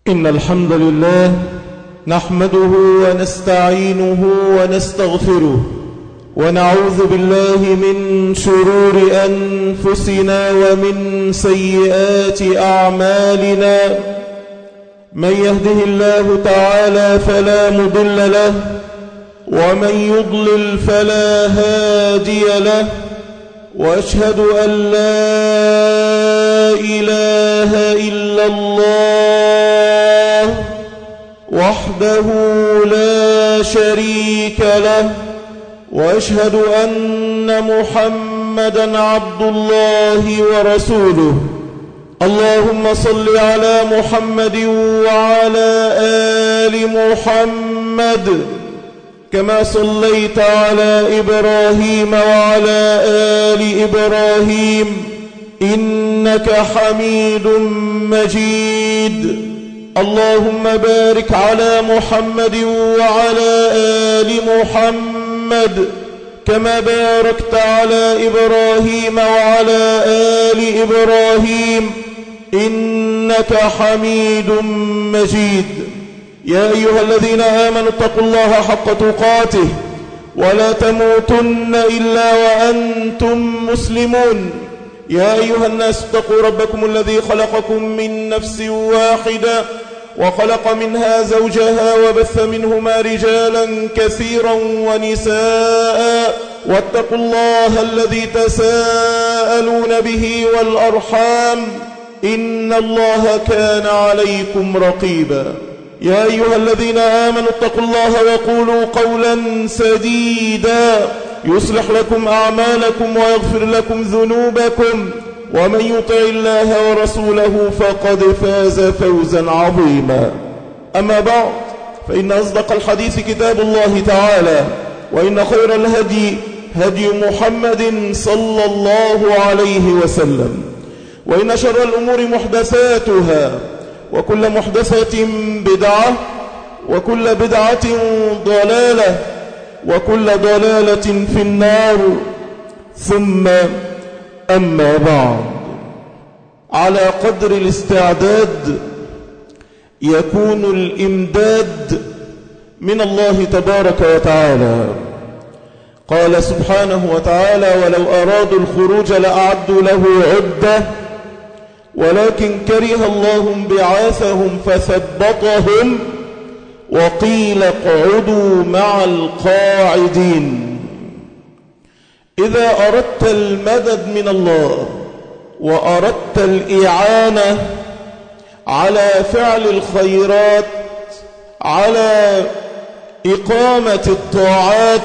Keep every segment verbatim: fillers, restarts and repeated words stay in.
إن الحمد لله نحمده ونستعينه ونستغفره ونعوذ بالله من شرور أنفسنا ومن سيئات أعمالنا. من يهده الله تعالى فلا مضل له ومن يضلل فلا هادي له، وأشهد أن لا إله إلا الله وحده لا شريك له، وأشهد أن محمدا عبد الله ورسوله. اللهم صل على محمد وعلى آل محمد كما صليت على إبراهيم وعلى آل إبراهيم إنك حميد مجيد. اللهم بارك على محمد وعلى آل محمد كما باركت على إبراهيم وعلى آل إبراهيم إنك حميد مجيد. يا أيها الذين آمنوا اتقوا الله حق تقاته ولا تموتن إلا وأنتم مسلمون. يا أيها الناس اتقوا ربكم الذي خلقكم من نفس واحدة وخلق منها زوجها وبث منهما رجالا كثيرا ونساء، واتقوا الله الذي تساءلون به والأرحام إن الله كان عليكم رقيبا. يا أيها الذين آمنوا اتقوا الله وقولوا قولا سديدا يصلح لكم أعمالكم ويغفر لكم ذنوبكم، ومن يطع الله ورسوله فقد فاز فوزا عظيما. أما بعد، فإن أصدق الحديث كتاب الله تعالى، وإن خير الهدي هدي محمد صلى الله عليه وسلم، وإن شر الأمور محدثاتها، وكل محدثة بدعة، وكل بدعة ضلالة، وكل ضلالة في النار. ثم أما بعد، على قدر الاستعداد يكون الإمداد من الله تبارك وتعالى. قال سبحانه وتعالى: ولو أرادوا الخروج لأعدوا له عدة ولكن كره الله انبعاثهم فثبطهم وقيل اقعدوا مع القاعدين. إذا أردت المدد من الله وأردت الإعانة على فعل الخيرات، على إقامة الطاعات،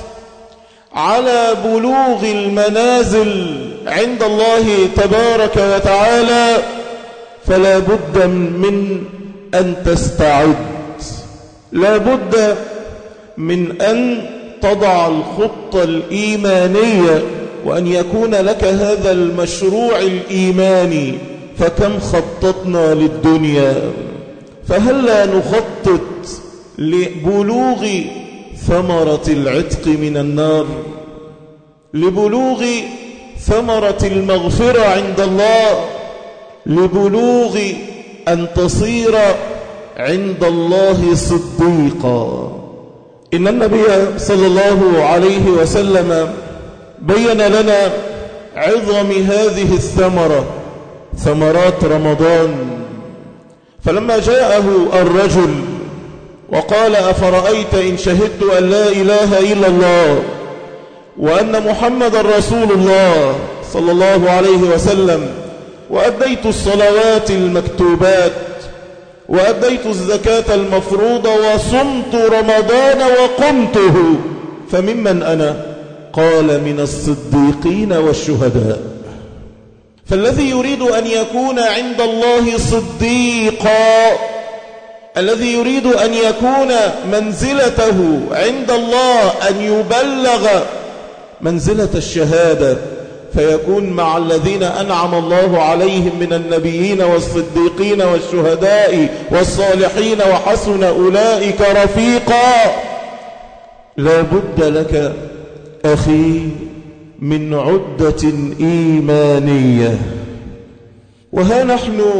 على بلوغ المنازل عند الله تبارك وتعالى، فلا بد من أن تستعد، لا بد من أن تضع الخطة الإيمانية، وأن يكون لك هذا المشروع الإيماني. فكم خططنا للدنيا، فهل لا نخطط لبلوغ ثمرة العتق من النار، لبلوغ ثمرة المغفرة عند الله، لبلوغ أن تصير عند الله صديقا. إن النبي صلى الله عليه وسلم بين لنا عظم هذه الثمرة، ثمرات رمضان. فلما جاءه الرجل وقال: أفرأيت إن شهدت أن لا إله إلا الله وأن محمد رسول الله صلى الله عليه وسلم، وأديت الصلوات المكتوبات، وأديت الزكاة المفروضة، وصمت رمضان وقمته، فممن أنا؟ قال: من الصديقين والشهداء. فالذي يريد أن يكون عند الله صديقا، الذي يريد أن يكون منزلته عند الله أن يبلغ منزلة الشهادة، فيكون مع الذين أنعم الله عليهم من النبيين والصديقين والشهداء والصالحين وحسن أولئك رفيقا. لا بد لك أخي من عدة إيمانية. وها نحن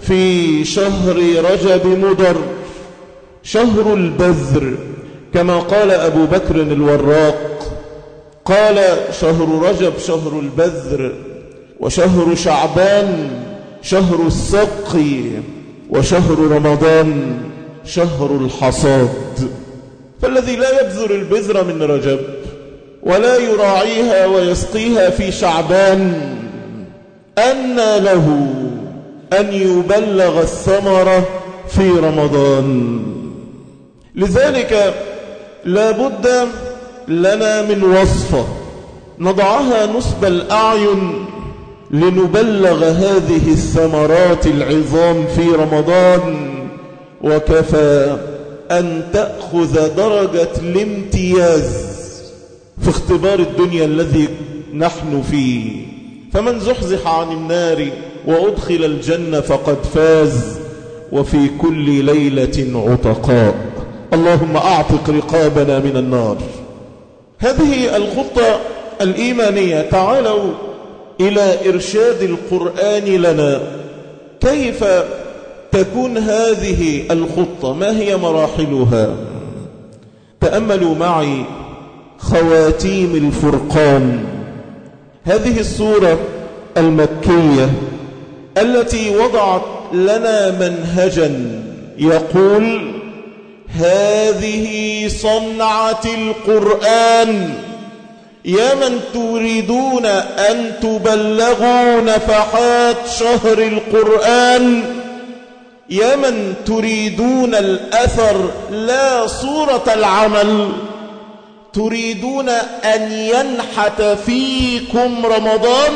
في شهر رجب مضر، شهر البذر، كما قال أبو بكر الوراق، قال شهر رجب شهر البذر، وشهر شعبان شهر السقي، وشهر رمضان شهر الحصاد. فالذي لا يبذر البذر من رجب ولا يراعيها ويسقيها في شعبان أنى له أن يبلغ الثمرة في رمضان. لذلك لا بد لنا من وصفة نضعها نصب الأعين لنبلغ هذه الثمرات العظام في رمضان. وكفى أن تأخذ درجة الامتياز في اختبار الدنيا الذي نحن فيه. فمن زحزح عن النار وأدخل الجنة فقد فاز، وفي كل ليلة عتقاء. اللهم أعتق رقابنا من النار. هذه الخطة الإيمانية. تعالوا إلى إرشاد القرآن لنا كيف تكون هذه الخطة، ما هي مراحلها. تأملوا معي خواتيم الفرقان، هذه السورة المكية التي وضعت لنا منهجا يقول: هذه صنعة القرآن، يا من تريدون أن تبلغوا نفحات شهر القرآن، يا من تريدون الأثر لا صورة العمل، تريدون أن ينحت فيكم رمضان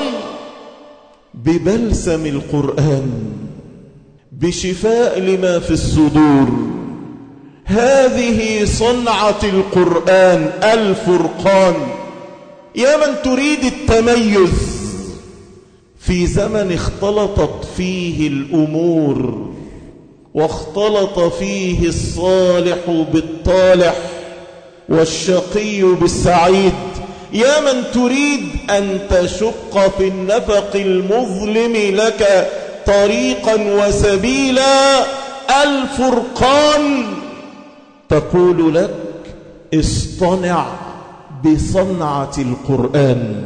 ببلسم القرآن، بشفاء لما في الصدور. هذه صنعة القرآن الفرقان. يا من تريد التميز في زمن اختلطت فيه الأمور، واختلط فيه الصالح بالطالح والشقي بالسعيد. يا من تريد أن تشق في النفق المظلم لك طريقا وسبيلا، الفرقان تقول لك: اصطنع بصنعة القرآن.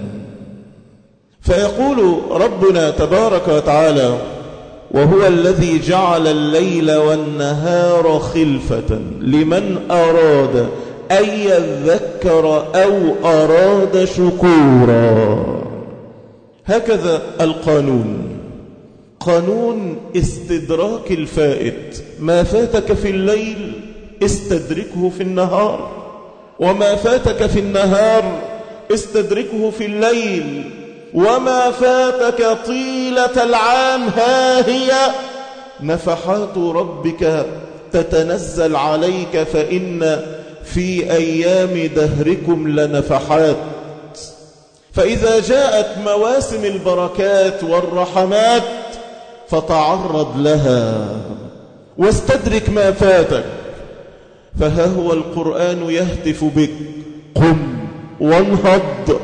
فيقول ربنا تبارك وتعالى: وهو الذي جعل الليل والنهار خلفة لمن أراد أن يذكر أو أراد شكورا. هكذا القانون، قانون استدراك الفائت. ما فاتك في الليل استدركه في النهار، وما فاتك في النهار استدركه في الليل، وما فاتك طيلة العام ها هي نفحات ربك تتنزل عليك، فإن في أيام دهركم لنفحات. فإذا جاءت مواسم البركات والرحمات فتعرض لها واستدرك ما فاتك. فها هو القرآن يهتف بك: قم وانهض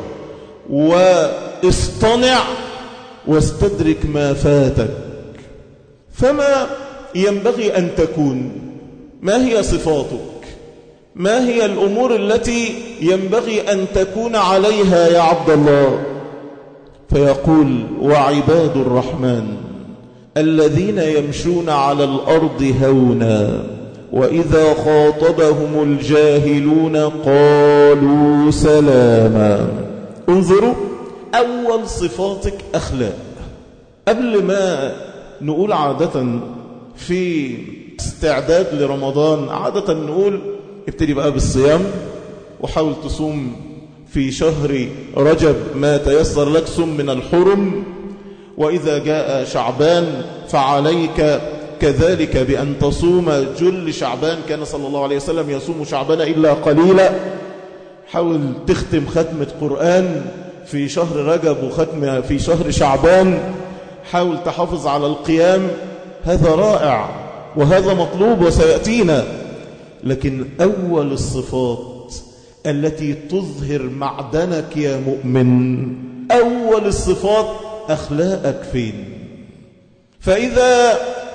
واصطنع واستدرك ما فاتك. فما ينبغي أن تكون؟ ما هي صفاتك؟ ما هي الأمور التي ينبغي أن تكون عليها يا عبد الله؟ فيقول: وعباد الرحمن الذين يمشون على الأرض هونا وإذا خاطبهم الجاهلون قالوا سلاما. انظروا، أول صفاتك أخلاق. قبل ما نقول عادة في استعداد لرمضان، عادة نقول ابتدي بقى بالصيام وحاول تصوم في شهر رجب ما تيسر لك، صم من الحرم، وإذا جاء شعبان فعليك كذلك بأن تصوم جل شعبان. كان صلى الله عليه وسلم يصوم شعبان إلا قليلا. حاول تختم ختمة قرآن في شهر رجب وختم في شهر شعبان. حاول تحافظ على القيام، هذا رائع وهذا مطلوب وسيأتينا. لكن أول الصفات التي تظهر معدنك يا مؤمن، أول الصفات أخلاقك فين؟ فإذا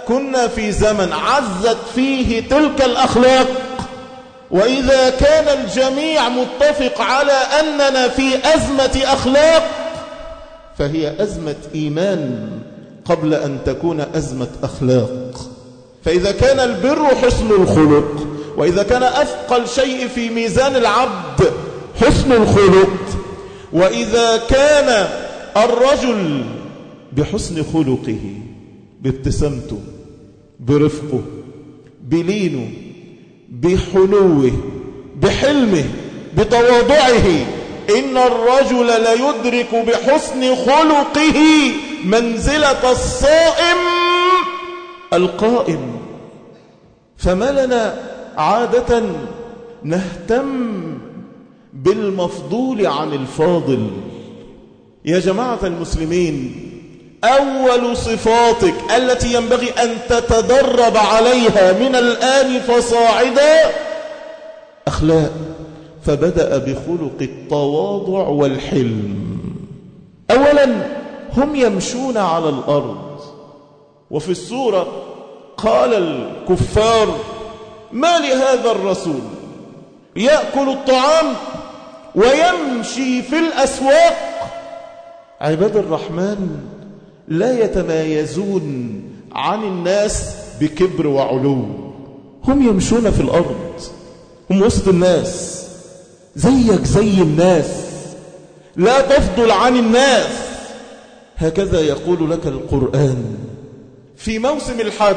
كنا في زمن عزت فيه تلك الأخلاق، وإذا كان الجميع متفق على أننا في أزمة أخلاق، فهي أزمة إيمان قبل أن تكون أزمة أخلاق. فإذا كان البر حسن الخلق، وإذا كان أثقل شيء في ميزان العبد حسن الخلق، وإذا كان الرجل بحسن خلقه، بابتسامته، برفقه، بلينه، بحنوه، بحلمه، بتواضعه، إن الرجل ليدرك بحسن خلقه منزلة الصائم القائم. فما لنا عادة نهتم بالمفضول عن الفاضل؟ يا جماعة المسلمين، أول صفاتك التي ينبغي أن تتدرب عليها من الآن فصاعدا أخلاق. فبدأ بخلق التواضع والحلم. أولا هم يمشون على الأرض، وفي السورة قال الكفار: ما لهذا الرسول يأكل الطعام ويمشي في الأسواق. عباد الرحمن لا يتمايزون عن الناس بكبر وعلو، هم يمشون في الأرض، هم وسط الناس زيك زي الناس، لا تفضل عن الناس. هكذا يقول لك القرآن في موسم الحج،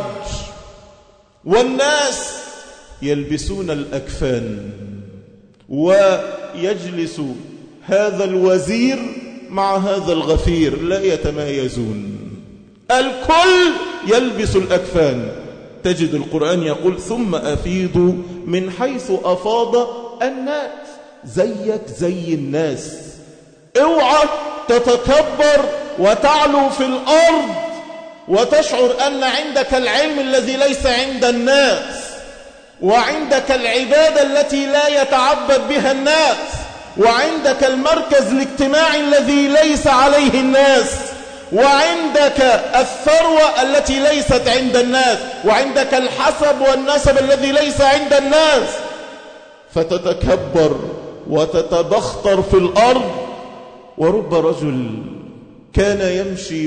والناس يلبسون الأكفان، ويجلس هذا الوزير مع هذا الغفير لا يتمايزون، الكل يلبس الأكفان. تجد القرآن يقول: ثم أفيضوا من حيث أفاض الناس، زيك زي الناس. اوعى تتكبر وتعلو في الأرض وتشعر أن عندك العلم الذي ليس عند الناس، وعندك العبادة التي لا يتعبد بها الناس، وعندك المركز الاجتماعي الذي ليس عليه الناس، وعندك الثروة التي ليست عند الناس، وعندك الحسب والنسب الذي ليس عند الناس، فتتكبر وتتبختر في الأرض. ورب رجل كان يمشي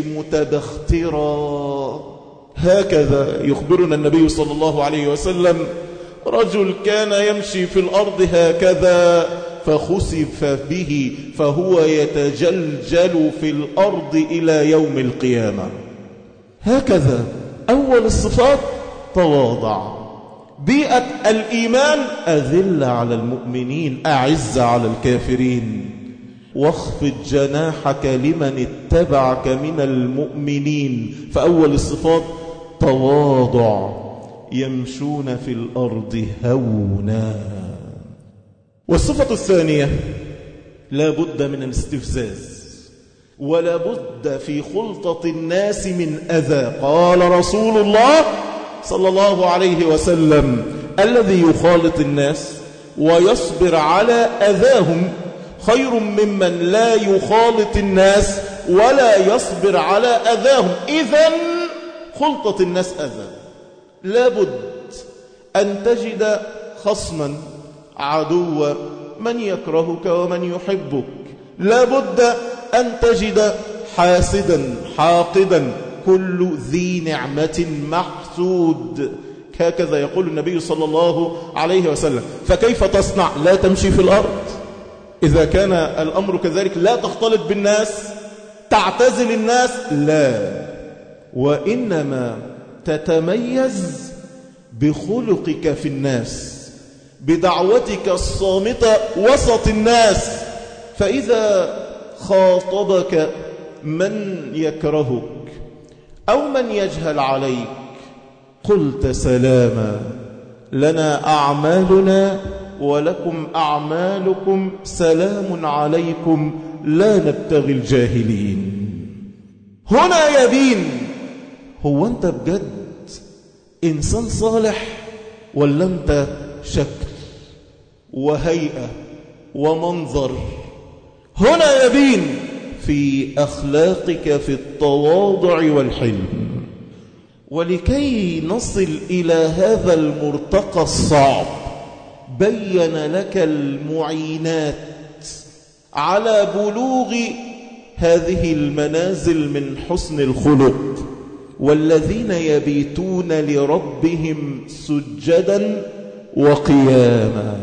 متبخترا، هكذا يخبرنا النبي صلى الله عليه وسلم: رجل كان يمشي في الأرض هكذا فخسف به فهو يتجلجل في الأرض إلى يوم القيامة. هكذا أول الصفات تواضع. بيئة الإيمان: أذل على المؤمنين أعز على الكافرين، واخفض جناحك لمن اتبعك من المؤمنين. فأول الصفات تواضع، يمشون في الأرض هونا. والصفة الثانية: لا بد من الاستفزاز، ولا بد في خلطة الناس من أذى. قال رسول الله صلى الله عليه وسلم: الذي يخالط الناس ويصبر على أذاهم خير ممن لا يخالط الناس ولا يصبر على أذاهم. إذن خلطة الناس أذى. لا بد أن تجد خصما، عدوا، من يكرهك ومن يحبك. لا بد أن تجد حاسدا، حاقدا، كل ذي نعمة محسود. هكذا يقول النبي صلى الله عليه وسلم. فكيف تصنع؟ لا تمشي في الأرض. إذا كان الأمر كذلك لا تختلط بالناس، تعتزل الناس، لا، وإنما تتميز بخلقك في الناس، بدعوتك الصامتة وسط الناس. فإذا خاطبك من يكرهك أو من يجهل عليك قلت سلاما، لنا أعمالنا ولكم أعمالكم، سلام عليكم لا نبتغي الجاهلين. هنا يبين هو أنت بجد إنسان صالح ولا أنت شكل وهيئة ومنظر. هنا يبين في أخلاقك في التواضع والحلم. ولكي نصل إلى هذا المرتقى الصعب بين لك المعينات على بلوغ هذه المنازل من حسن الخلق. والذين يبيتون لربهم سجدا وقياما.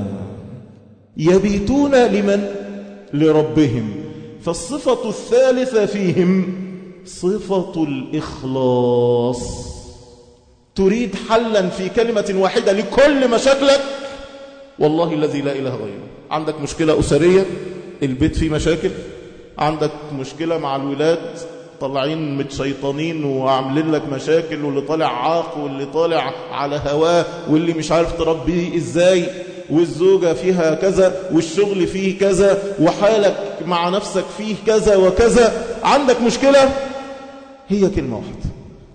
يبيتون لمن؟ لربهم. فالصفة الثالثة فيهم صفة الإخلاص. تريد حلا في كلمة واحدة لكل مشاكلك؟ والله الذي لا إله غيره. عندك مشكلة أسرية، البيت فيه مشاكل، عندك مشكلة مع الولاد طالعين متشيطانين وعاملين لك مشاكل، واللي طالع عاق واللي طالع على هواه واللي مش عارف تربيه ازاي، والزوجة فيها كذا والشغل فيه كذا وحالك مع نفسك فيه كذا وكذا. عندك مشكلة، هي كلمة واحدة: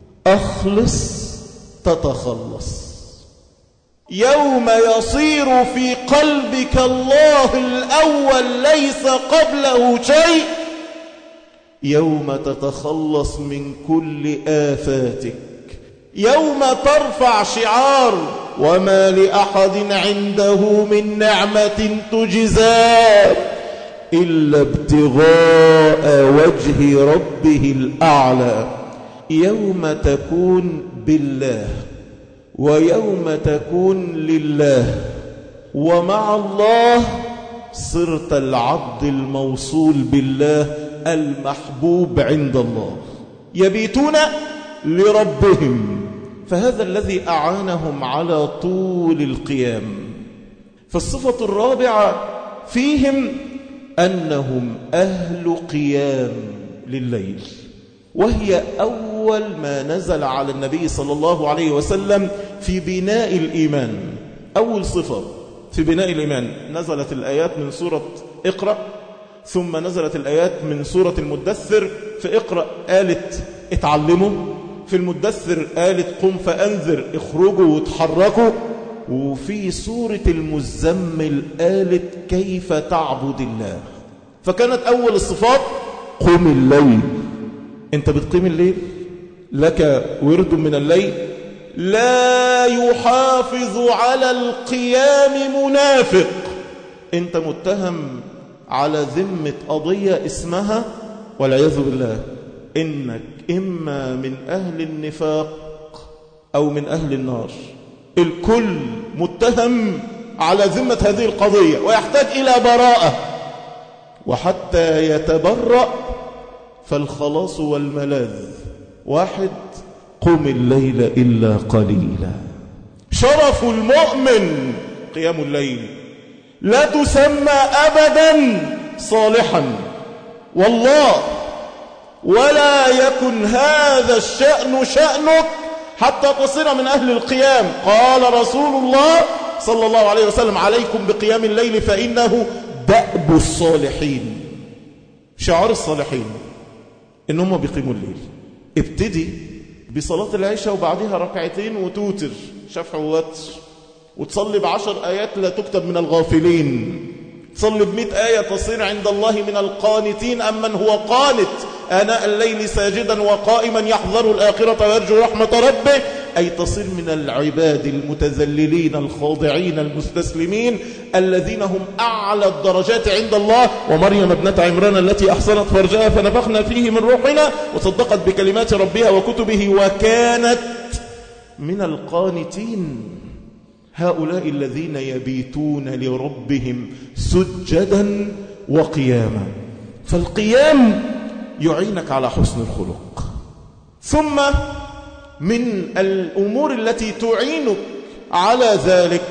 أخلص تتخلص. يوم يصير في قلبك الله الأول ليس قبله شيء، يوم تتخلص من كل آفاتك، يوم ترفع شعار وما لأحد عنده من نعمة تجزى إلا ابتغاء وجه ربه الأعلى. يوم تكون بالله ويوم تكون لله ومع الله، صرت العبد الموصول بالله المحبوب عند الله. يبيتون لربهم، فهذا الذي أعانهم على طول القيام. فالصفة الرابعة فيهم أنهم أهل قيام لليل، وهي أول ما نزل على النبي صلى الله عليه وسلم في بناء الإيمان. أول صفة في بناء الإيمان نزلت الآيات من سورة اقرأ، ثم نزلت الآيات من سورة المدثر. في اقرأ قالت اتعلموا، في المدثر قالت قم فأنذر، اخرجوا وتحركوا، وفي سورة المزمل قالت كيف تعبد الله. فكانت أول الصفات قم الليل. انت بتقيم الليل؟ لك ورد من الليل؟ لا يحافظ على القيام منافق. انت متهم على ذمة قضية اسمها والعياذ بالله إنك إما من أهل النفاق أو من أهل النار. الكل متهم على ذمة هذه القضية ويحتاج إلى براءة، وحتى يتبرأ فالخلاص والملاذ واحد: قم الليل إلا قليلا. شرف المؤمن قيام الليل، لا تسمى أبدا صالحا والله، ولا يكن هذا الشأن شأنك حتى تصير من أهل القيام. قال رسول الله صلى الله عليه وسلم: عليكم بقيام الليل فإنه دأب الصالحين. شعار الصالحين إنهم بيقيموا الليل. ابتدي بصلاة العشاء وبعدها ركعتين وتوتر شفع ووتر، وتصلي بعشر آيات لا تكتب من الغافلين، تصلي بمئة آية تصير عند الله من القانتين. أمن هو قانت آناء الليل ساجدا وقائما يحذر الآخرة ويرجو رحمة ربه، أي تصير من العباد المتذللين الخاضعين المستسلمين الذين هم أعلى الدرجات عند الله. ومريم ابنة عمران التي أحصنت فرجها فنفخنا فيه من روحنا وصدقت بكلمات ربها وكتبه وكانت من القانتين. هؤلاء الذين يبيتون لربهم سجدا وقياما. فالقيام يعينك على حسن الخلق. ثم من الأمور التي تعينك على ذلك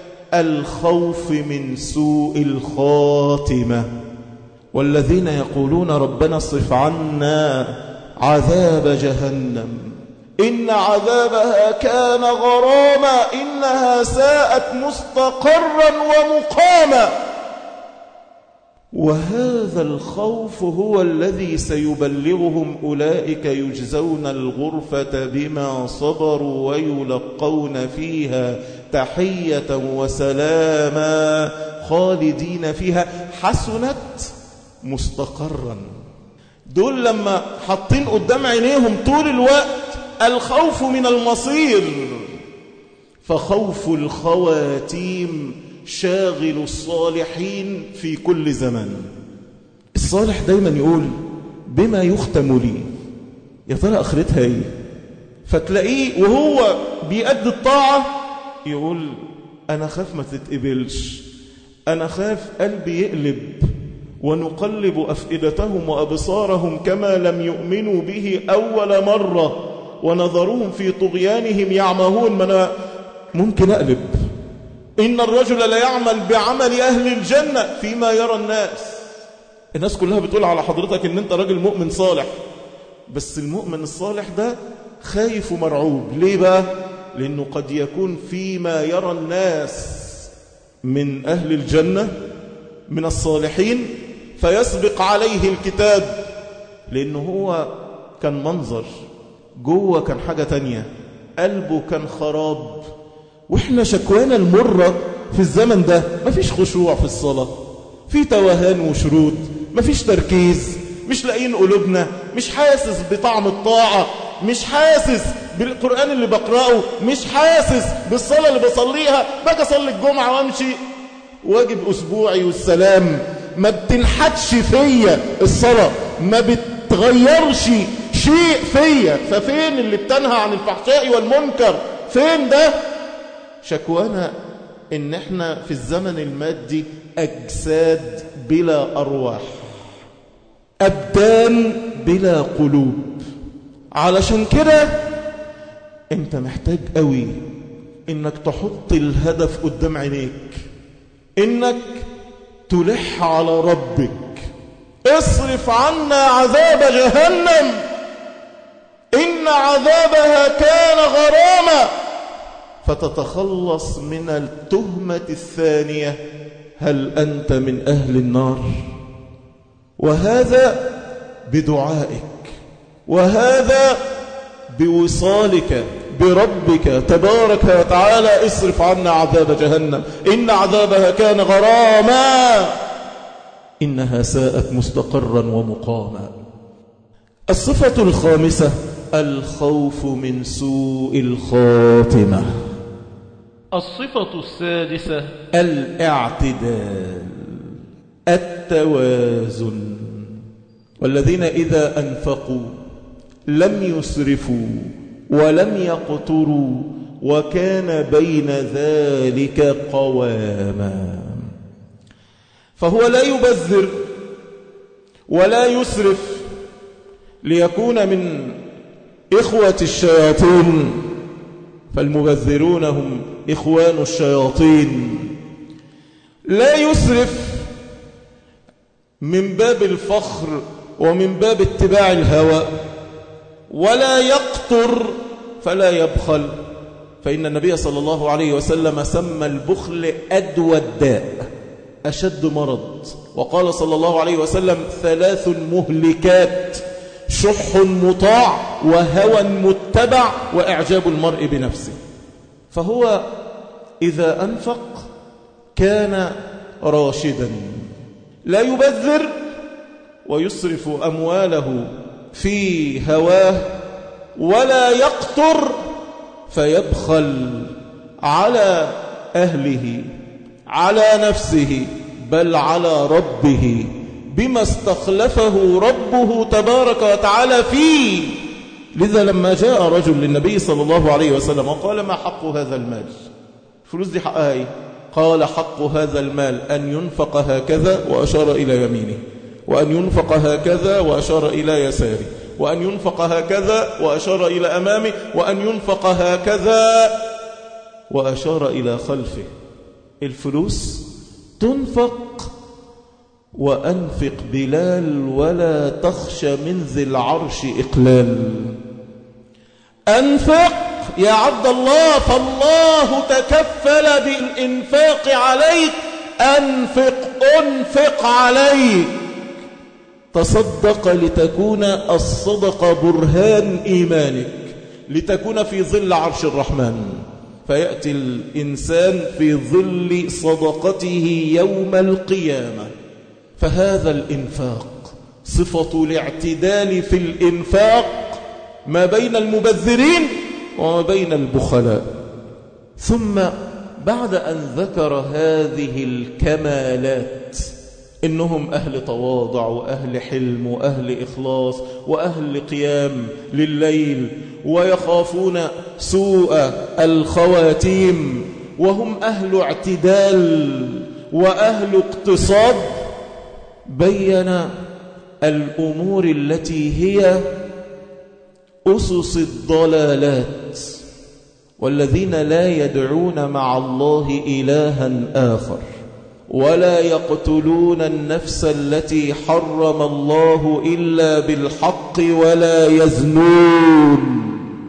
الخوف من سوء الخاتمة. والذين يقولون ربنا اصرف عنا عذاب جهنم إن عذابها كان غراما إنها ساءت مستقرا ومقاما. وهذا الخوف هو الذي سيبلغهم أولئك يجزون الغرفة بما صبروا ويلقون فيها تحية وسلاما خالدين فيها حسنت مستقرا. دول لما حاطين قدام عينيهم طول الوقت الخوف من المصير، فخوف الخواتيم شاغل الصالحين في كل زمن. الصالح دايما يقول بما يختم لي، يا ترى آخرتها ايه؟ فتلاقيه وهو بيأدي الطاعة يقول أنا خاف ما تتقبلش، أنا خاف قلبي يقلب، ونقلب أفئدتهم وأبصارهم كما لم يؤمنوا به أول مرة ونظرهم في طغيانهم يعمهون. ما أنا ممكن أقلب. إن الرجل لا يعمل بعمل أهل الجنة فيما يرى الناس. الناس كلها بتقول على حضرتك إن أنت راجل مؤمن صالح، بس المؤمن الصالح ده خايف ومرعوب. ليه بقى؟ لأنه قد يكون فيما يرى الناس من أهل الجنة من الصالحين فيسبق عليه الكتاب، لأنه هو كان منظر، جوه كان حاجة تانية، قلبه كان خراب. وإحنا شكوانا المرة في الزمن ده مفيش خشوع في الصلاة، في توهان وشرود، مفيش تركيز، مش لاقيين قلوبنا، مش حاسس بطعم الطاعة، مش حاسس بالقرآن اللي بقرأه، مش حاسس بالصلاة اللي بصليها. باجي أصلي الجمعة وامشي واجب أسبوعي والسلام، ما بتنحتش فيا الصلاة، ما بتغيرش شيء فيا. ففين اللي بتنهى عن الفحشاء والمنكر؟ فين ده؟ شكوانا إن احنا في الزمن المادي أجساد بلا أرواح، أبدان بلا قلوب. علشان كده انت محتاج قوي انك تحط الهدف قدام عينيك، انك تلح على ربك. اصرف عنا عذاب جهنم إن عذابها كان غراما، فتتخلص من التهمة الثانية، هل أنت من أهل النار؟ وهذا بدعائك، وهذا بوصالك بربك تبارك وتعالى. اصرف عنا عذاب جهنم إن عذابها كان غراما إنها ساءت مستقرا ومقاما. الصفة الخامسة الخوف من سوء الخاتمة. الصفة السادسة الاعتدال، التوازن. والذين إذا أنفقوا لم يسرفوا ولم يقتروا وكان بين ذلك قواما. فهو لا يبذر ولا يسرف ليكون من إخوة الشياطين، فالمبذرون هم إخوان الشياطين. لا يسرف من باب الفخر ومن باب اتباع الهوى، ولا يقتر فلا يبخل، فإن النبي صلى الله عليه وسلم سمى البخل أدوى الداء، أشد مرض. وقال صلى الله عليه وسلم ثلاث مهلكات: شح مطاع وهوى متبع وإعجاب المرء بنفسه. فهو إذا أنفق كان راشدا، لا يبذر ويصرف أمواله في هواه، ولا يقتر فيبخل على أهله، على نفسه، بل على ربه بما استخلفه ربه تبارك وتعالى فيه. لذا لما جاء رجل للنبي صلى الله عليه وسلم وقال: ما حق هذا المال؟ الفلوس دي حقها ايه؟ قال: حق هذا المال أن ينفق هكذا، وأشار إلى يمينه، وأن ينفق هكذا وأشار إلى يساره، وأن ينفق هكذا وأشار إلى أمامه، وأن ينفق هكذا وأشار إلى خلفه. الفلوس تنفق، وأنفق بلال ولا تخش من ذي العرش إقلال. أنفق يا عبد الله، فالله تكفل بالإنفاق عليك. أنفق أنفق عليك. تصدق لتكون الصدقة برهان إيمانك، لتكون في ظل عرش الرحمن، فيأتي الإنسان في ظل صدقته يوم القيامة. فهذا الإنفاق صفة الاعتدال في الإنفاق ما بين المبذرين وما بين البخلاء. ثم بعد أن ذكر هذه الكمالات، إنهم أهل تواضع وأهل حلم وأهل إخلاص وأهل قيام لليل ويخافون سوء الخواتيم وهم أهل اعتدال وأهل اقتصاد، بين الأمور التي هي أسس الضلالات، والذين لا يدعون مع الله إلها آخر ولا يقتلون النفس التي حرم الله إلا بالحق ولا يزنون.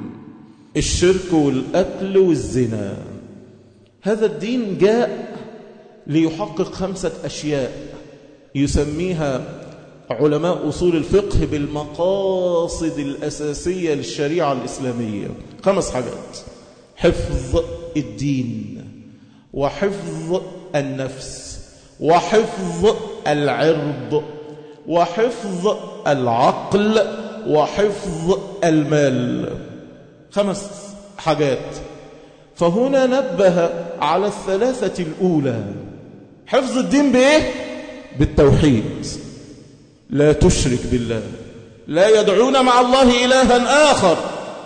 الشرك والقتل والزنا. هذا الدين جاء ليحقق خمسة أشياء يسميها علماء أصول الفقه بالمقاصد الأساسية للشريعة الإسلامية. خمس حاجات: حفظ الدين، وحفظ النفس، وحفظ العرض، وحفظ العقل، وحفظ المال. خمس حاجات. فهنا نبه على الثلاثة الأولى. حفظ الدين بإيه؟ بالتوحيد، لا تشرك بالله، لا يدعون مع الله إلها آخر.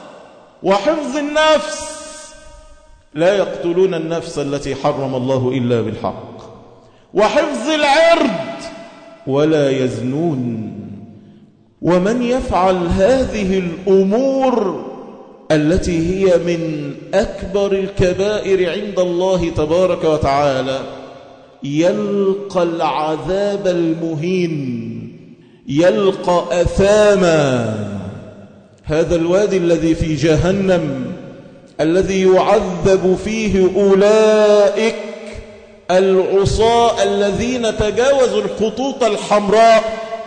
وحفظ النفس، لا يقتلون النفس التي حرم الله إلا بالحق. وحفظ العرض، ولا يزنون. ومن يفعل هذه الأمور التي هي من أكبر الكبائر عند الله تبارك وتعالى يلقى العذاب المهين، يلقى أثاما. هذا الوادي الذي في جهنم الذي يعذب فيه أولئك العصاة الذين تجاوزوا الخطوط الحمراء،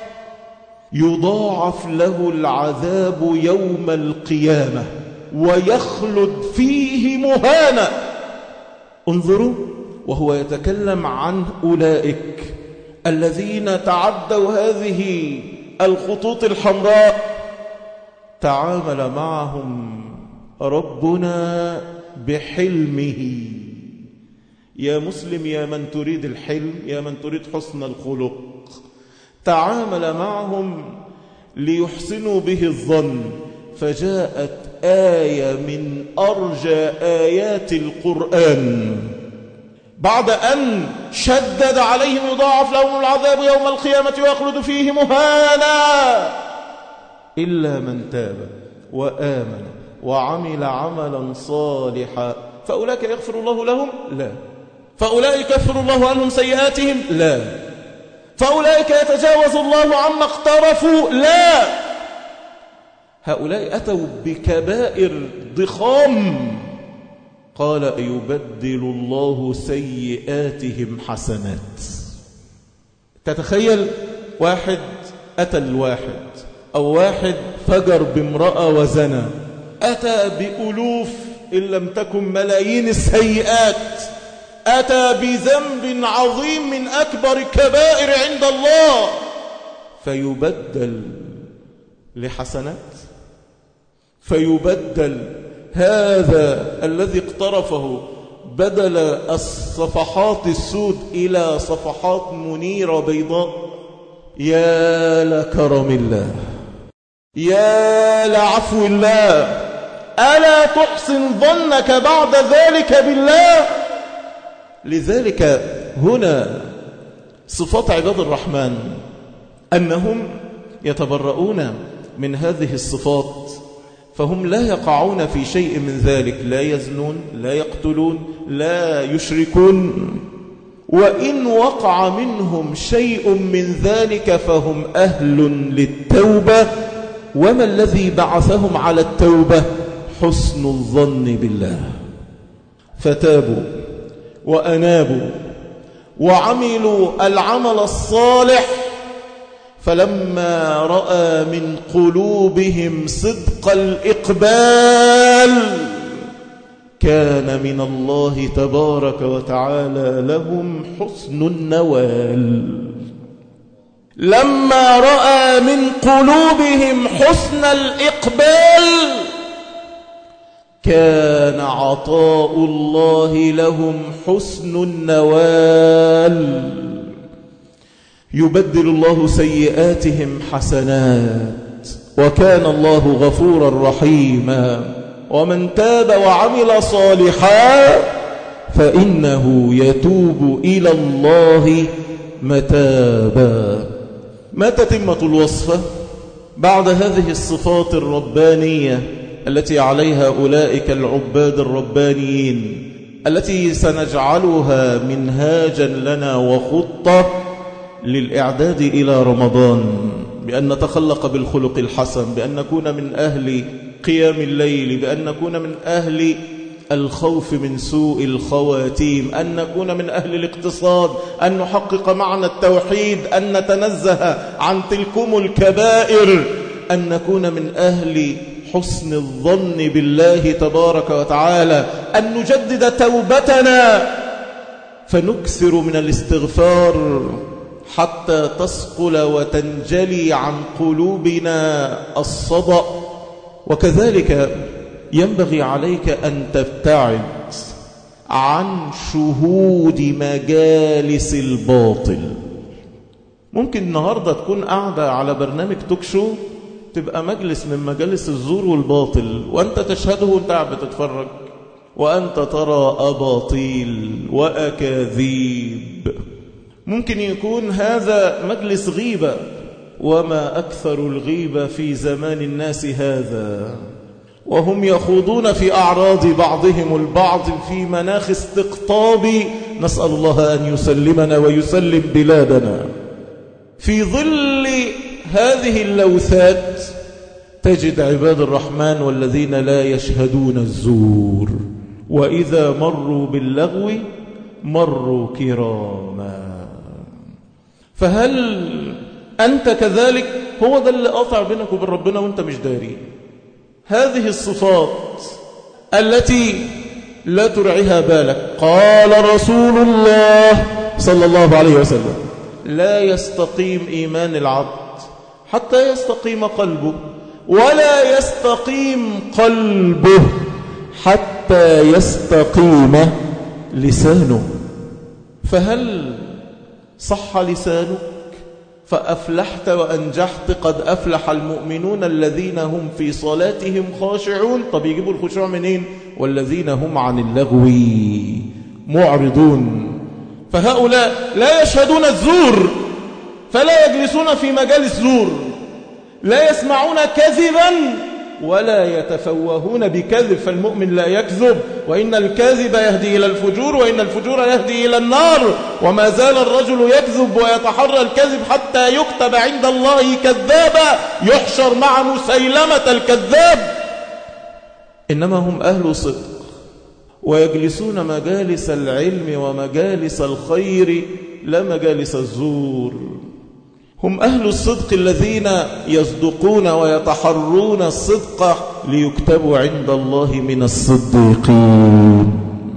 يضاعف له العذاب يوم القيامة ويخلد فيه مهانا. انظروا، وهو يتكلم عن أولئك الذين تعدوا هذه الخطوط الحمراء، تعامل معهم ربنا بحلمه. يا مسلم، يا من تريد الحلم، يا من تريد حسن الخلق، تعامل معهم ليحسنوا به الظن. فجاءت آية من أرجى آيات القرآن بعد أن شدد عليهم يضاعف لهم العذاب يوم القيامة ويخلد فيه مهانا إلا من تاب وآمن وعمل عملا صالحا فأولئك يغفر الله لهم؟ لا. فأولئك يغفر الله عنهم سيئاتهم؟ لا. فأولئك يتجاوز الله عما اقترفوا؟ لا. هؤلاء أتوا بكبائر ضخام، قال يبدل الله سيئاتهم حسنات. تتخيل واحد أتى الواحد، أو واحد فجر بامرأة وزنى، أتى بألوف إن لم تكن ملايين السيئات، أتى بذنب عظيم من أكبر الكبائر عند الله، فيبدل لحسنات، فيبدل هذا الذي اقترفه بدل الصفحات السود إلى صفحات منيرة بيضاء. يا لكرم الله، يا لعفو الله، ألا تحسن ظنك بعد ذلك بالله؟ لذلك هنا صفات عباد الرحمن أنهم يتبرؤون من هذه الصفات، فهم لا يقعون في شيء من ذلك، لا يزنون، لا يقتلون، لا يشركون. وإن وقع منهم شيء من ذلك فهم أهل للتوبة. وما الذي بعثهم على التوبة؟ حسن الظن بالله. فتابوا وأنابوا وعملوا العمل الصالح، فلما رأى من قلوبهم صدق الإقبال كان من الله تبارك وتعالى لهم حسن النوال. لما رأى من قلوبهم حسن الإقبال كان عطاء الله لهم حسن النوال. يبدل الله سيئاتهم حسنات وكان الله غفورا رحيما. ومن تاب وعمل صالحا فإنه يتوب إلى الله متابا. ما تتمة الوصفة بعد هذه الصفات الربانية التي عليها أولئك العباد الربانيين التي سنجعلها منهاجا لنا وخطة للإعداد إلى رمضان، بأن نتخلق بالخلق الحسن، بأن نكون من أهل قيام الليل، بأن نكون من أهل الخوف من سوء الخواتيم، أن نكون من أهل الاقتصاد، أن نحقق معنى التوحيد، أن نتنزه عن تلكم الكبائر، أن نكون من أهل حسن الظن بالله تبارك وتعالى، أن نجدد توبتنا فنكثر من الاستغفار حتى تسقل وتنجلي عن قلوبنا الصدأ. وكذلك ينبغي عليك أن تبتعد عن شهود مجالس الباطل. ممكن النهاردة تكون قاعدة على برنامج توكشو تبقى مجلس من مجالس الزور والباطل، وأنت تشهده وأنت قاعد بتتفرج، وأنت ترى أباطيل وأكاذيب. ممكن يكون هذا مجلس غيبة، وما أكثر الغيبة في زمان الناس هذا، وهم يخوضون في أعراض بعضهم البعض في مناخ استقطاب، نسأل الله أن يسلمنا ويسلم بلادنا. في ظل هذه اللوثات تجد عباد الرحمن والذين لا يشهدون الزور، وإذا مروا باللغو مروا كراما. فهل أنت كذلك؟ هو ده اللي قاطع بينك وبين ربنا وانت مش داري. هذه الصفات التي لا ترعيها بالك. قال رسول الله صلى الله عليه وسلم: لا يستقيم إيمان العبد حتى يستقيم قلبه، ولا يستقيم قلبه حتى يستقيم لسانه. فهل صح لسانك فأفلحت وأنجحت؟ قد أفلح المؤمنون الذين هم في صلاتهم خاشعون. طب يجيبوا الخشوع منين؟ والذين هم عن اللغو معرضون. فهؤلاء لا يشهدون الزور، فلا يجلسون في مجالس زور، لا يسمعون كذبا ولا يتفوهون بكذب. فالمؤمن لا يكذب، وإن الكاذب يهدي إلى الفجور، وإن الفجور يهدي إلى النار. وما زال الرجل يكذب ويتحرى الكذب حتى يكتب عند الله كذابا، يحشر مع مسيلمة الكذاب. إنما هم أهل صدق ويجلسون مجالس العلم ومجالس الخير لا مجالس الزور. هم أهل الصدق الذين يصدقون ويتحرون الصدق ليكتبوا عند الله من الصديقين،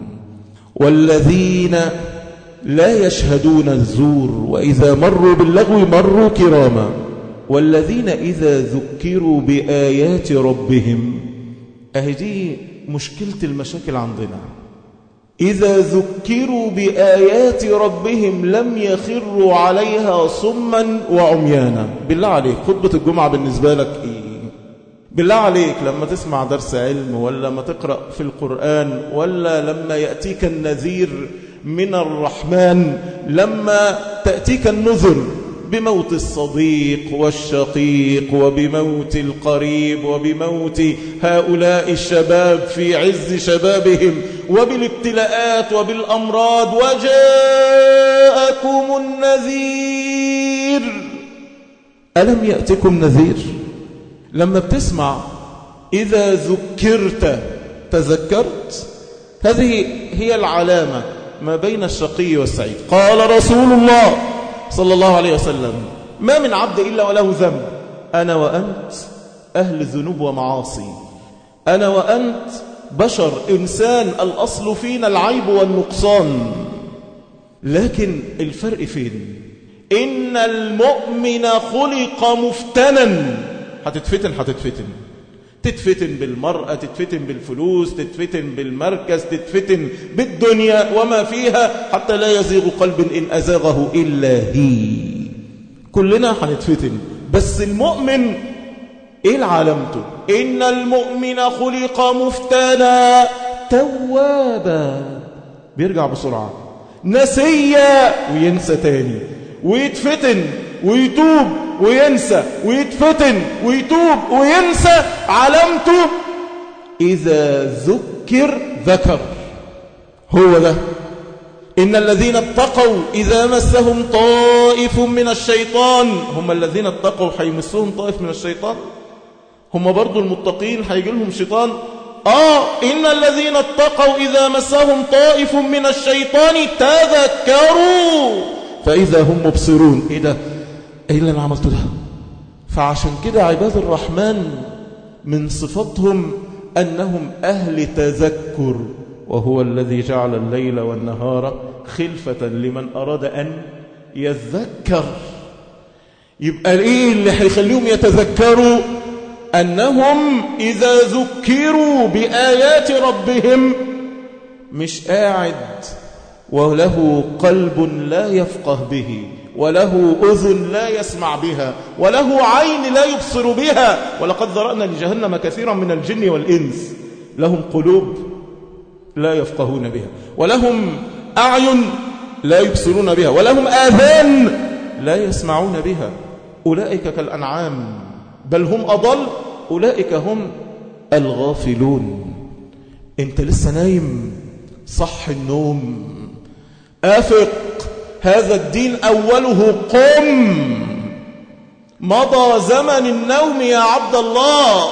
والذين لا يشهدون الزور وإذا مروا باللغو مروا كراما، والذين إذا ذكروا بآيات ربهم. أهدي مشكلة المشاكل عندنا، إذا ذكروا بآيات ربهم لم يخروا عليها صما وعميانا. بالله عليك خطبة الجمعة بالنسبة لك إيه؟ بالله عليك لما تسمع درس علم، ولا لما تقرأ في القرآن، ولا لما يأتيك النذير من الرحمن، لما تأتيك النذر بموت الصديق والشقيق، وبموت القريب، وبموت هؤلاء الشباب في عز شبابهم، وبالابتلاءات وبالأمراض، وجاءكم النذير ألم يأتكم نذير؟ لما بتسمع إذا ذكرت تذكرت، هذه هي العلامة ما بين الشقي والسعيد. قال رسول الله صلى الله عليه وسلم: ما من عبد إلا وله ذنب، أنا وأنت أهل ذنوب ومعاصي، أنا وأنت بشر، إنسان، الأصل فينا العيب والنقصان. لكن الفرق فين؟ إن المؤمن خلق مفتنا. هتتفتن هتتفتن تتفتن بالمرأة، تتفتن بالفلوس، تتفتن بالمركز، تتفتن بالدنيا وما فيها، حتى لا يزيغ قلب إن أزاغه إلا هي. كلنا هنتفتن، بس المؤمن إيه العلامته؟ إن المؤمن خلق مفتنا توابا، بيرجع بسرعة، نسيا وينسى تاني، ويتفتن ويتوب وينسى، ويتفتن ويتوب وينسى. علامته إذا ذكر ذكر. هو ده إن الذين اتقوا إذا مسهم طائف من الشيطان. هم الذين اتقوا حيمسهم طائف من الشيطان؟ هم برضو المتقين هيجي لهم شيطان؟ آه إن الذين اتقوا إذا مسهم طائف من الشيطان تذكروا فإذا هم مبصرون. إيه ده؟ إيه اللي أنا عملته ده؟ فعشان كده عباد الرحمن من صفاتهم أنهم أهل تذكر، وهو الذي جعل الليل والنهار خلفة لمن أراد أن يذكر. يبقى إيه اللي هيخليهم يتذكروا؟ أنهم إذا ذكروا بآيات ربهم مش قاعد وله قلب لا يفقه به، وله أذن لا يسمع بها، وله عين لا يبصر بها. ولقد ذرأنا لجهنم كثيرا من الجن والإنس لهم قلوب لا يفقهون بها، ولهم أعين لا يبصرون بها، ولهم آذان لا يسمعون بها. أولئك كالأنعام بل هم أضل، أولئك هم الغافلون. أنت لسه نايم، صح النوم، أفق، هذا الدين أوله قم. مضى زمن النوم يا عبد الله،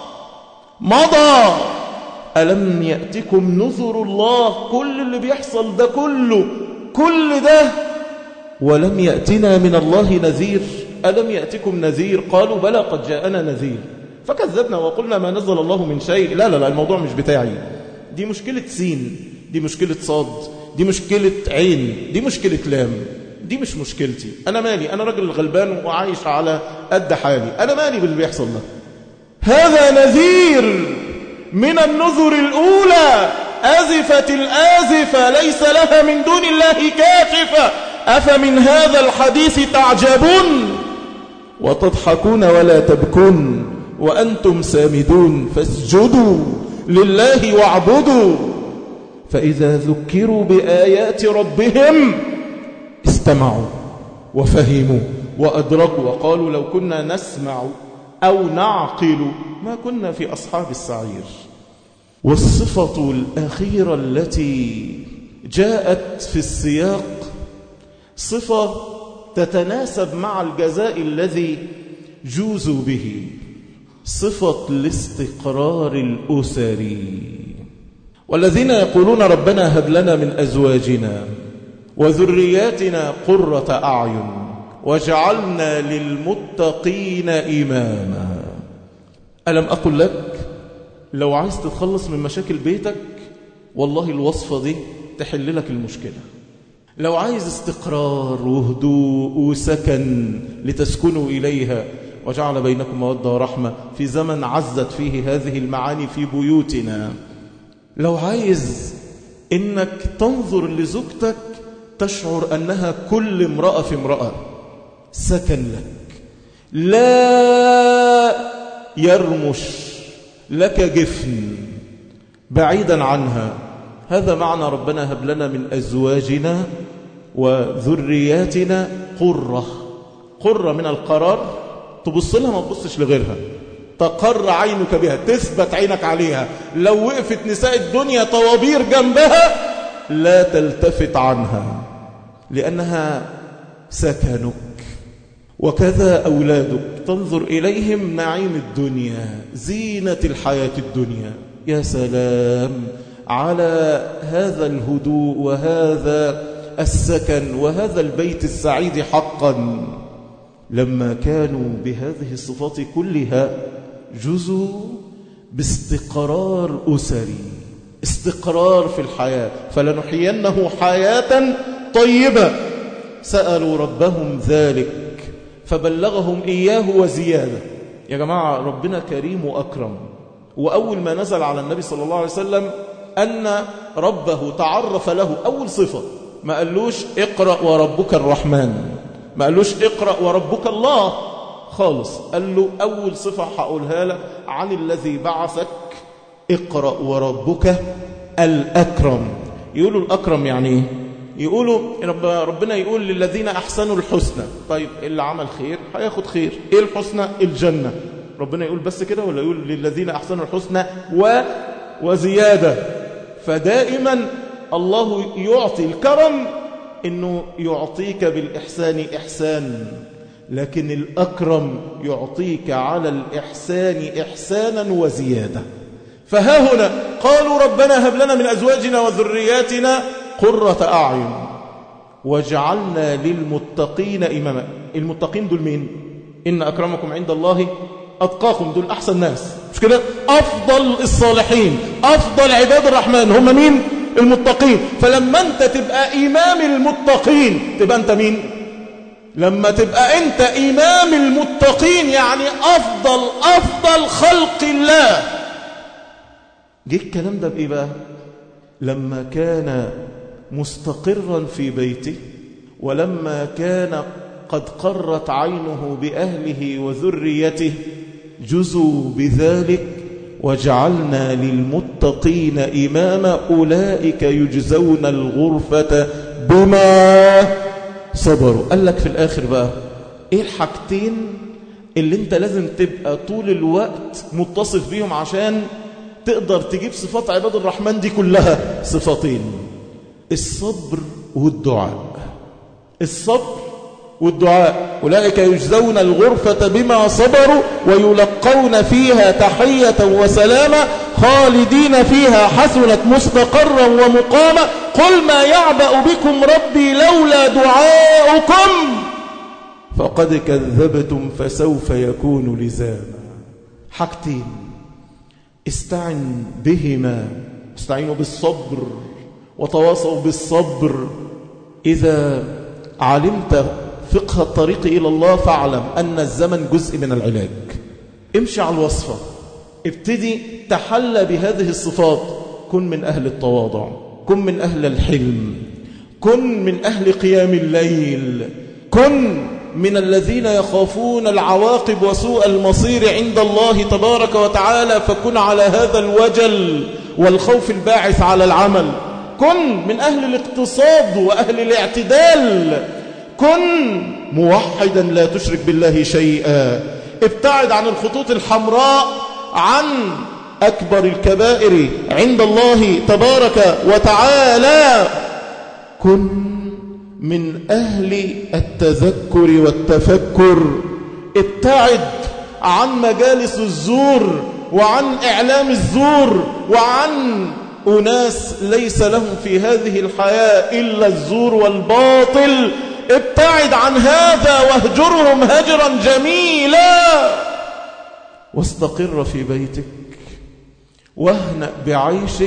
مضى. ألم يأتكم نذر الله؟ كل اللي بيحصل ده كله كل ده ولم يأتنا من الله نذير. ألم يأتكم نذير؟ قالوا بلى قد جاءنا نذير فكذبنا وقلنا ما نزل الله من شيء. لا لا لا، الموضوع مش بتاعي، دي مشكلة سين، دي مشكلة صاد، دي مشكلة عين، دي مشكلة لام، دي مش مشكلتي. أنا مالي، أنا راجل غلبان وعايش على قد حالي، أنا مالي باللي بيحصل ده. هذا نذير من النذر الأولى، أزفت الآزفة ليس لها من دون الله كاشفة. أفمن هذا الحديث تعجبون وتضحكون ولا تبكون وأنتم سامدون فاسجدوا لله واعبدوا. فإذا ذكروا بآيات ربهم استمعوا وفهموا وأدركوا وقالوا لو كنا نسمع أو نعقل ما كنا في أصحاب السعير. والصفة الأخيرة التي جاءت في السياق صفة تتناسب مع الجزاء الذي جوزوا به، صفة الاستقرار الأسري. والذين يقولون ربنا هب لنا من أزواجنا وذرياتنا قرة أعين وجعلنا للمتقين إماما. ألم أقل لك لو عايز تتخلص من مشاكل بيتك والله الوصفة دي تحل لك المشكلة. لو عايز استقرار وهدوء وسكن لتسكنوا إليها وجعل بينكم مودة ورحمة في زمن عزت فيه هذه المعاني في بيوتنا. لو عايز إنك تنظر لزوجتك تشعر أنها كل امرأة في امرأة، سكن لك، لا يرمش لك جفن بعيدا عنها. هذا معنى ربنا هب لنا من أزواجنا وذرياتنا قرة. قرة من القرار، تبص لها ما تبصش لغيرها، تقر عينك بها، تثبت عينك عليها. لو وقفت نساء الدنيا طوابير جنبها لا تلتفت عنها لأنها سكنك. وكذا أولادك تنظر إليهم نعيم الدنيا، زينة الحياة الدنيا. يا سلام على هذا الهدوء وهذا السكن وهذا البيت السعيد حقا. لما كانوا بهذه الصفات كلها جزوا باستقرار أسري، استقرار في الحياة. فلنحيينه حياة طيبة. سألوا ربهم ذلك فبلغهم إياه وزيادة. يا جماعة ربنا كريم وأكرم، وأول ما نزل على النبي صلى الله عليه وسلم أن ربه تعرف له أول صفة، ما قالوش اقرأ وربك الرحمن، ما قالوش اقرأ وربك الله خالص، قال له أول صفة هقولها لك عن الذي بعثك، اقرأ وربك الأكرم. يقولوا الأكرم يعني ايه؟ يقولوا رب ربنا يقول للذين أحسنوا الحسنى. طيب اللي عمل خير هياخد خير، ايه الحسنى؟ الجنة. ربنا يقول بس كده ولا يقول للذين أحسنوا الحسنى و... وزيادة؟ فدائما الله يعطي الكرم إنه يعطيك بالإحسان إحسان، لكن الأكرم يعطيك على الإحسان إحسانا وزيادة. فها هنا قالوا ربنا هب لنا من أزواجنا وذرياتنا قرة أعين واجعلنا للمتقين إماما. المتقين دول مين؟ إن أكرمكم عند الله أتقاكم، دول أحسن ناس، مش كده؟ أفضل الصالحين، أفضل عباد الرحمن هم مين؟ المتقين. فلما أنت تبقى إمام المتقين تبقى أنت مين؟ لما تبقى أنت إمام المتقين يعني أفضل أفضل خلق الله. جه الكلام ده بإيه بقى؟ لما كان مستقرا في بيته، ولما كان قد قرت عينه بأهله وذريته، جزوا بذلك وجعلنا للمتقين إماما أولئك يجزون الغرفة بما صبروا. قال لك في الآخر بقى إيه الحاجتين اللي انت لازم تبقى طول الوقت متصف بيهم عشان تقدر تجيب صفات عباد الرحمن دي كلها؟ صفتين: الصبر والدعاء. الصبر والدعاء. أولئك يجزون الغرفة بما صبروا ويلقون فيها تحية وسلامة خالدين فيها حسنت مستقرا ومقاما قل ما يعبأ بكم ربي لولا دعاؤكم فقد كذبتم فسوف يكون لزاما. حاجتين استعن بهما، استعينوا بالصبر وتواصوا بالصبر. إذا علمت فقه الطريق إلى الله فاعلم أن الزمن جزء من العلاج. امشي على الوصفة، ابتدي تحلى بهذه الصفات. كن من أهل التواضع، كن من أهل الحلم، كن من أهل قيام الليل، كن من الذين يخافون العواقب وسوء المصير عند الله تبارك وتعالى، فكن على هذا الوجل والخوف الباعث على العمل. كن من أهل الاقتصاد وأهل الاعتدال، كن موحدا لا تشرك بالله شيئا. ابتعد عن الخطوط الحمراء، عن أكبر الكبائر عند الله تبارك وتعالى. كن من أهل التذكر والتفكر. ابتعد عن مجالس الزور وعن إعلام الزور وعن أناس ليس لهم في هذه الحياة إلا الزور والباطل. ابتعد عن هذا واهجرهم هجرا جميلا، واستقر في بيتك واهنأ بعيشك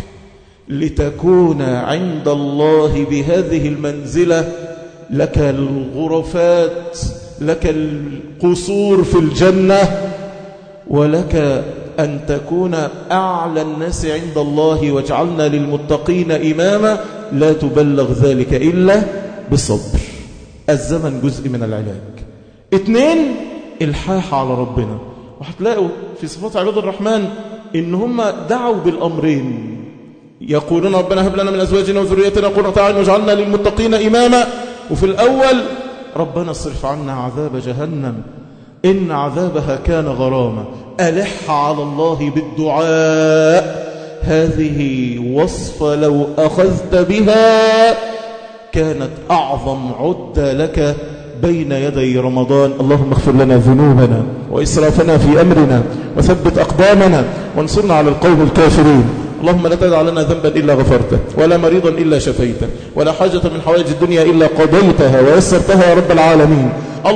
لتكون عند الله بهذه المنزلة. لك الغرفات، لك القصور في الجنة، ولك أن تكون أعلى الناس عند الله. واجعلنا للمتقين إماما، لا تبلغ ذلك إلا بالصبر. الزمن جزء من العلاج. اثنين، الحاح على ربنا. وهتلاقوا في صفات عباد الرحمن إن هم دعوا بالأمرين، يقولون ربنا هب لنا من أزواجنا وذريتنا قرة أعين واجعلنا للمتقين إماما. وفي الأول ربنا اصرف عنا عذاب جهنم إن عذابها كان غراما. ألح على الله بالدعاء. هذه وصفة لو أخذت بها كانت أعظم عدة لك بين يدي رمضان. اللهم اغفر لنا ذنوبنا وإسرافنا في أمرنا وثبت أقدامنا وانصرنا على القوم الكافرين. اللهم لا تدع لنا ذنبا إلا غفرته، ولا مريضا إلا شفيته، ولا حاجة من حوائج الدنيا إلا قضيتها ويسرتها يا رب العالمين.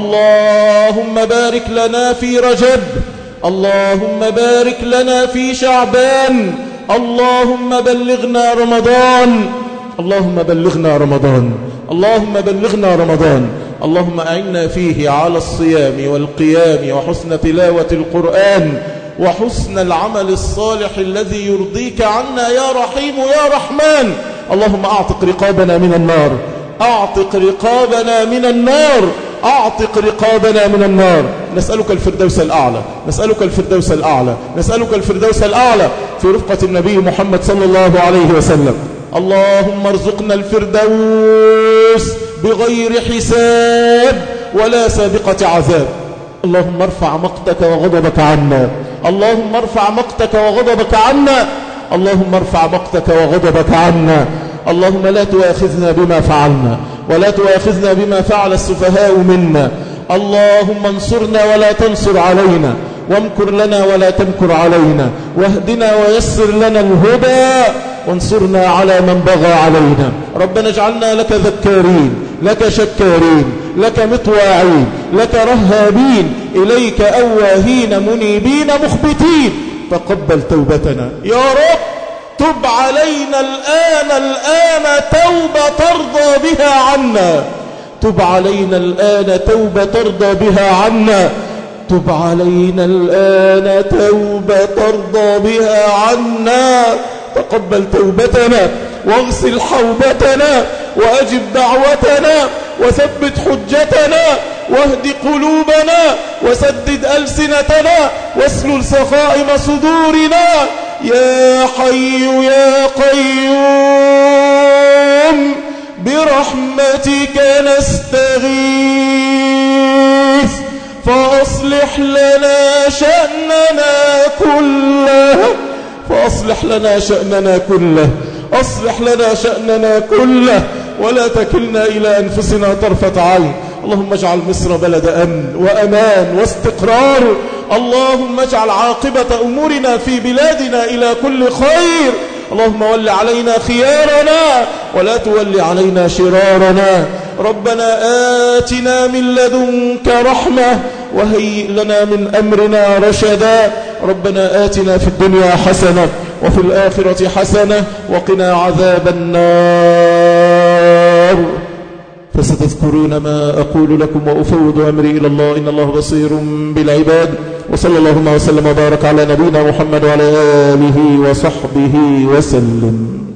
اللهم بارك لنا في رجب، اللهم بارك لنا في شعبان، اللهم بلغنا رمضان، اللهم بلغنا رمضان. اللهم بلغنا رمضان، اللهم أعنا فيه على الصيام والقيام وحسن تلاوة القرآن وحسن العمل الصالح الذي يرضيك عنا يا رحيم يا رحمن. اللهم أعتق رقابنا من النار، أعتق رقابنا من النار، أعتق رقابنا من النار. نسألك الفردوس الأعلى، نسألك الفردوس الأعلى، نسألك الفردوس الأعلى في رفقة النبي محمد صلى الله عليه وسلم. اللهم ارزقنا الفردوس بغير حساب ولا سابقة عذاب. اللهم ارفع مقتك وغضبك عنا، اللهم ارفع مقتك وغضبك عنا، اللهم ارفع مقتك وغضبك عنا. اللهم لا تؤاخذنا بما فعلنا ولا تؤاخذنا بما فعل السفهاء منا. اللهم انصرنا ولا تنصر علينا، وامكر لنا ولا تمكر علينا، واهدنا ويسر لنا الهدى، وانصرنا على من بغى علينا. ربنا اجعلنا لك ذكارين، لك شكارين، لك مطواعين، لك رهابين، إليك أواهين منيبين مخبتين. تقبل توبتنا يا رب، تب علينا الآن الآن توبة ترضى بها عنا، تب علينا الآن توبة ترضى بها عنا، تب علينا الآن توبة ترضى بها عنا. تقبل توبتنا واغسل حوبتنا وأجب دعوتنا وثبت حجتنا واهد قلوبنا وسدد ألسنتنا واسلل سخائم صدورنا. يا حي يا قيوم برحمتك نستغيث، فأصلح لنا شأننا كله، فأصلح لنا شأننا كله، أصلح لنا شأننا كله، ولا تكلنا إلى أنفسنا طرفة عين. اللهم اجعل مصر بلد أمن وأمان واستقرار. اللهم اجعل عاقبة أمورنا في بلادنا إلى كل خير. اللهم ول علينا خيارنا ولا تول علينا شرارنا. ربنا آتنا من لدنك رحمة وهيئ لنا من أمرنا رشدا. ربنا آتنا في الدنيا حسنة وفي الآخرة حسنة وقنا عذاب النار. فستذكرون ما أقول لكم وأفوض أمري إلى الله، إن الله بصير بالعباد. وصلى الله وسلم وبارك على نبينا محمد وعلى آله وصحبه وسلم.